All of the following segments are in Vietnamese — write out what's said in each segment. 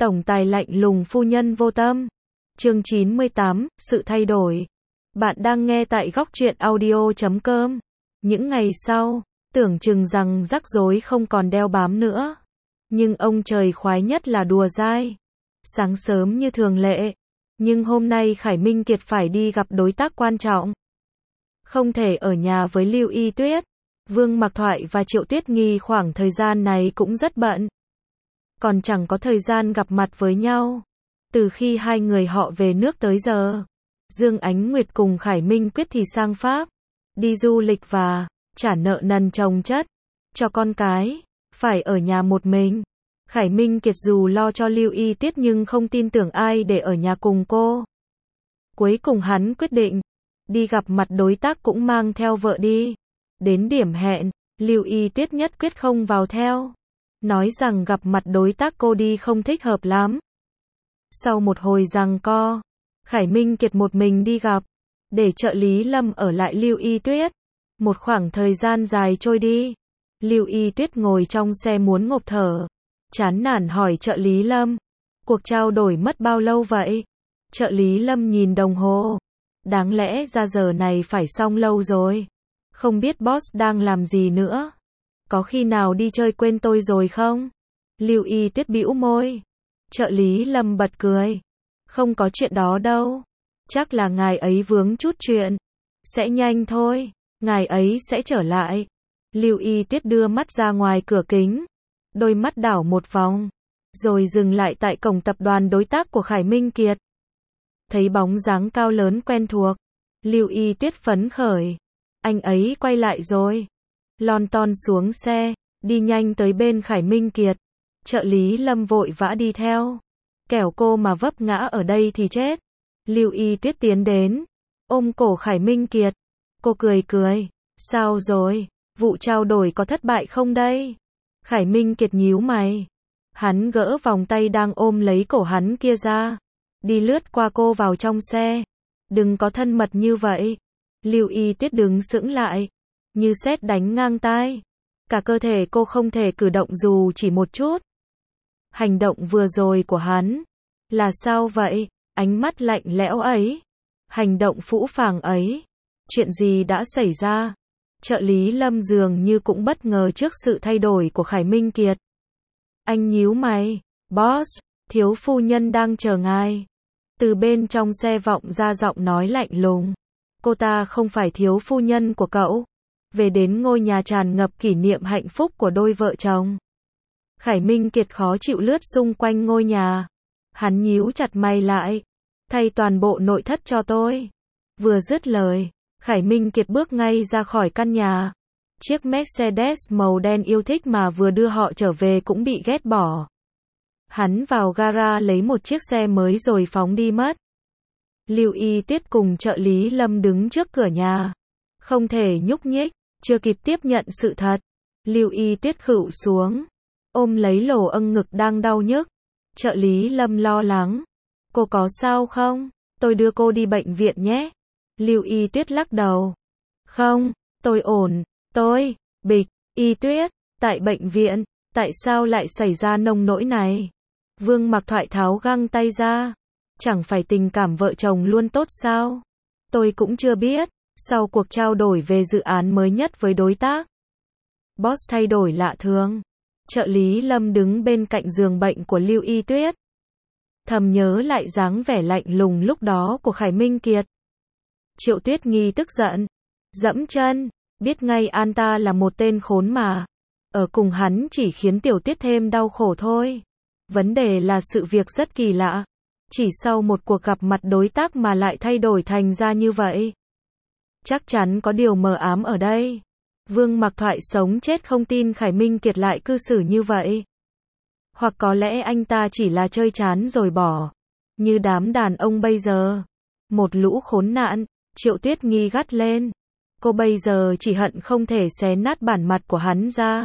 Tổng tài lạnh lùng phu nhân vô tâm. Chương 98, sự thay đổi. Bạn đang nghe tại góc truyện audio.com. Những ngày sau, tưởng chừng rằng rắc rối không còn đeo bám nữa. Nhưng ông trời khoái nhất là đùa dai. Sáng sớm như thường lệ. Nhưng hôm nay Khải Minh Kiệt phải đi gặp đối tác quan trọng. Không thể ở nhà với Lưu Y Tuyết. Vương Mạc Thoại và Triệu Tuyết Nghi khoảng thời gian này cũng rất bận. Còn chẳng có thời gian gặp mặt với nhau. Từ khi hai người họ về nước tới giờ, Dương Ánh Nguyệt cùng Khải Minh Quyết thì sang Pháp, đi du lịch và trả nợ nần chồng chất cho con cái, phải ở nhà một mình. Khải Minh Kiệt dù lo cho Lưu Y Tuyết nhưng không tin tưởng ai để ở nhà cùng cô. Cuối cùng hắn quyết định đi gặp mặt đối tác cũng mang theo vợ đi. Đến điểm hẹn, Lưu Y Tuyết nhất quyết không vào theo. Nói rằng gặp mặt đối tác cô đi không thích hợp lắm. Sau một hồi giằng co, Khải Minh Kiệt một mình đi gặp, để trợ lý Lâm ở lại Lưu Y Tuyết. Một khoảng thời gian dài trôi đi, Lưu Y Tuyết ngồi trong xe muốn ngộp thở, chán nản hỏi trợ lý Lâm, cuộc trao đổi mất bao lâu vậy? Trợ lý Lâm nhìn đồng hồ, đáng lẽ ra giờ này phải xong lâu rồi. Không biết boss đang làm gì nữa. Có khi nào đi chơi quên tôi rồi không? Lưu Y Tuyết bĩu môi. Trợ lý Lâm bật cười. Không có chuyện đó đâu. Chắc là ngài ấy vướng chút chuyện. Sẽ nhanh thôi. Ngài ấy sẽ trở lại. Lưu Y Tuyết đưa mắt ra ngoài cửa kính. Đôi mắt đảo một vòng. Rồi dừng lại tại cổng tập đoàn đối tác của Khải Minh Kiệt. Thấy bóng dáng cao lớn quen thuộc. Lưu Y Tuyết phấn khởi. Anh ấy quay lại rồi. Lon ton xuống xe, đi nhanh tới bên Khải Minh Kiệt. Trợ lý Lâm vội vã đi theo. Kẻo cô mà vấp ngã ở đây thì chết. Lưu Y Tuyết tiến đến, ôm cổ Khải Minh Kiệt. Cô cười cười. Sao rồi? Vụ trao đổi có thất bại không đây? Khải Minh Kiệt nhíu mày. Hắn gỡ vòng tay đang ôm lấy cổ hắn kia ra. Đi lướt qua cô vào trong xe. Đừng có thân mật như vậy. Lưu Y Tuyết đứng sững lại. Như sét đánh ngang tai. Cả cơ thể cô không thể cử động dù chỉ một chút. Hành động vừa rồi của hắn là sao vậy? Ánh mắt lạnh lẽo ấy, hành động phũ phàng ấy, chuyện gì đã xảy ra? Trợ lý Lâm dường như cũng bất ngờ trước sự thay đổi của Khải Minh Kiệt. Anh nhíu mày. Boss, thiếu phu nhân đang chờ ngài. Từ bên trong xe vọng ra giọng nói lạnh lùng. Cô ta không phải thiếu phu nhân của cậu. Về đến ngôi nhà tràn ngập kỷ niệm hạnh phúc của đôi vợ chồng. Khải Minh Kiệt khó chịu lướt xung quanh ngôi nhà. Hắn nhíu chặt mày lại. Thay toàn bộ nội thất cho tôi. Vừa dứt lời, Khải Minh Kiệt bước ngay ra khỏi căn nhà. Chiếc Mercedes màu đen yêu thích mà vừa đưa họ trở về cũng bị ghét bỏ. Hắn vào gara lấy một chiếc xe mới rồi phóng đi mất. Lưu Y Tuyết cùng trợ lý Lâm đứng trước cửa nhà. Không thể nhúc nhích, chưa kịp tiếp nhận sự thật. Lưu Y Tuyết khựu xuống, ôm lấy lỗ âng ngực đang đau nhức. Trợ lý Lâm lo lắng. Cô có sao không? Tôi đưa cô đi bệnh viện nhé. Lưu Y Tuyết lắc đầu. Không, tôi ổn. Bịch, Y Tuyết, tại bệnh viện, tại sao lại xảy ra nông nỗi này? Vương Mạc Thoại tháo găng tay ra. Chẳng phải tình cảm vợ chồng luôn tốt sao? Tôi cũng chưa biết. Sau cuộc trao đổi về dự án mới nhất với đối tác, boss thay đổi lạ thường. Trợ lý Lâm đứng bên cạnh giường bệnh của Lưu Y Tuyết. Thầm nhớ lại dáng vẻ lạnh lùng lúc đó của Khải Minh Kiệt. Triệu Tuyết Nghi tức giận, dẫm chân, biết ngay anh ta là một tên khốn mà. Ở cùng hắn chỉ khiến Tiểu Tuyết thêm đau khổ thôi. Vấn đề là sự việc rất kỳ lạ. Chỉ sau một cuộc gặp mặt đối tác mà lại thay đổi thành ra như vậy. Chắc chắn có điều mờ ám ở đây. Vương Mạc Thoại sống chết không tin Khải Minh Kiệt lại cư xử như vậy. Hoặc có lẽ anh ta chỉ là chơi chán rồi bỏ. Như đám đàn ông bây giờ. Một lũ khốn nạn. Triệu Tuyết Nghi gắt lên. Cô bây giờ chỉ hận không thể xé nát bản mặt của hắn ra.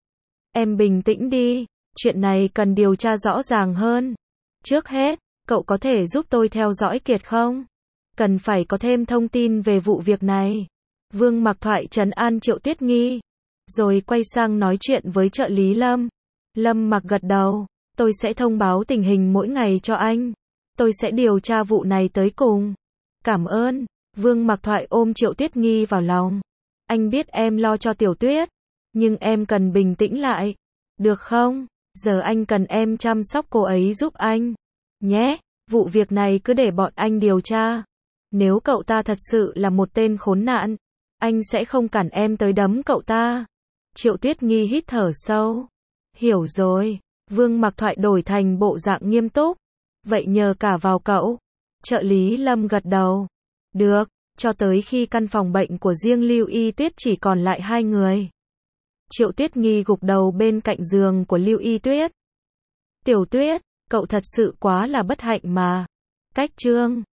Em bình tĩnh đi. Chuyện này cần điều tra rõ ràng hơn. Trước hết, cậu có thể giúp tôi theo dõi Kiệt không? Cần phải có thêm thông tin về vụ việc này. Vương Mạc Thoại trấn an Triệu Tuyết Nghi. Rồi quay sang nói chuyện với trợ lý Lâm. Lâm Mặc gật đầu. Tôi sẽ thông báo tình hình mỗi ngày cho anh. Tôi sẽ điều tra vụ này tới cùng. Cảm ơn. Vương Mặc Thoại ôm Triệu Tuyết Nghi vào lòng. Anh biết em lo cho Tiểu Tuyết, nhưng em cần bình tĩnh lại. Được không? Giờ anh cần em chăm sóc cô ấy giúp anh. Nhé, vụ việc này cứ để bọn anh điều tra. Nếu cậu ta thật sự là một tên khốn nạn, anh sẽ không cản em tới đấm cậu ta. Triệu Tuyết Nghi hít thở sâu. Hiểu rồi. Vương Mặc Thoại đổi thành bộ dạng nghiêm túc. Vậy nhờ cả vào cậu. Trợ lý Lâm gật đầu. Được, cho tới khi căn phòng bệnh của riêng Lưu Y Tuyết chỉ còn lại 2 người. Triệu Tuyết Nghi gục đầu bên cạnh giường của Lưu Y Tuyết. Tiểu Tuyết, cậu thật sự quá là bất hạnh mà. Cách chương